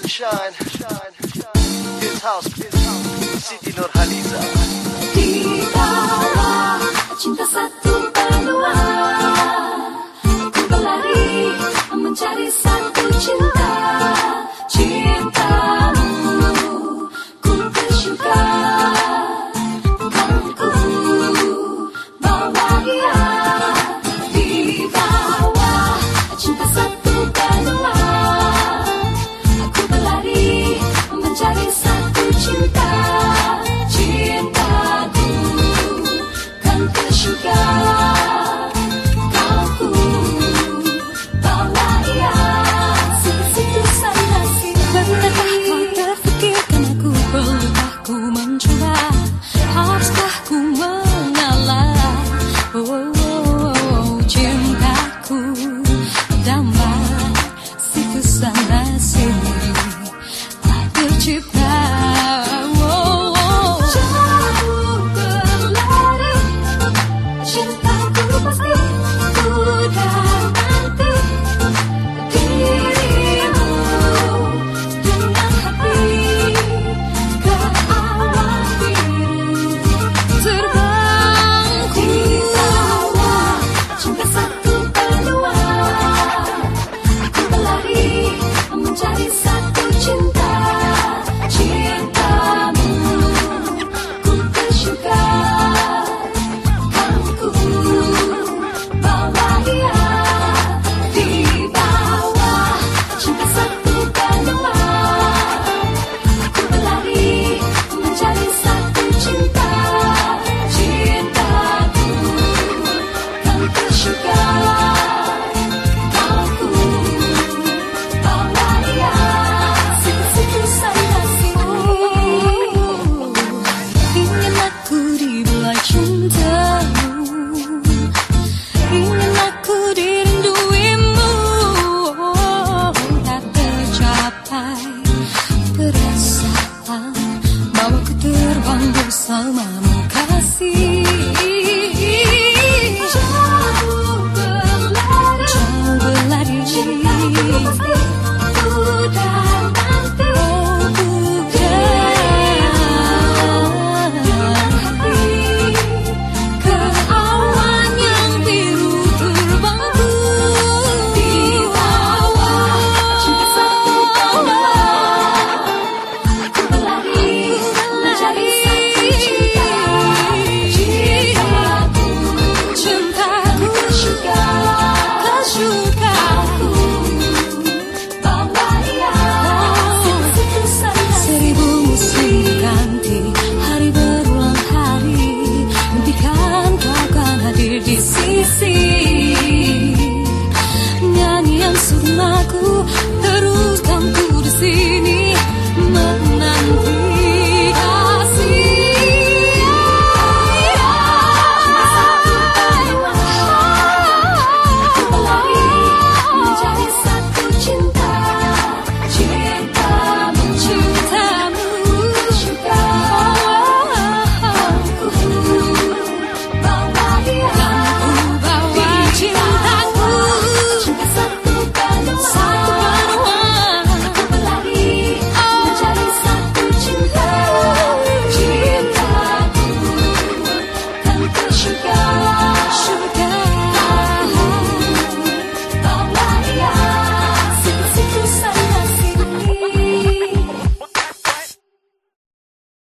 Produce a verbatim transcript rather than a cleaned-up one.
Shine, shine, His house, Siti Nurhaliza. Di bawah cinta satu benua, aku berlari mencari satu cinta. Cintamu ku bersyukur, kan ku bawa dia. Di bawah cinta satu benua, aku berlari mencari satu cinta. Cintaku kan ke syurga, kau ku bawa ia. Situ-situ sana sini. Pernahkah kau terfikirkan aku perlukah ku mencoba? Haruskah ku mengalah? Oh, oh, oh, cintaku damai. Situ sana sini tak tercipta. Bersamamu kasih, jauh berlari, jauh berlari.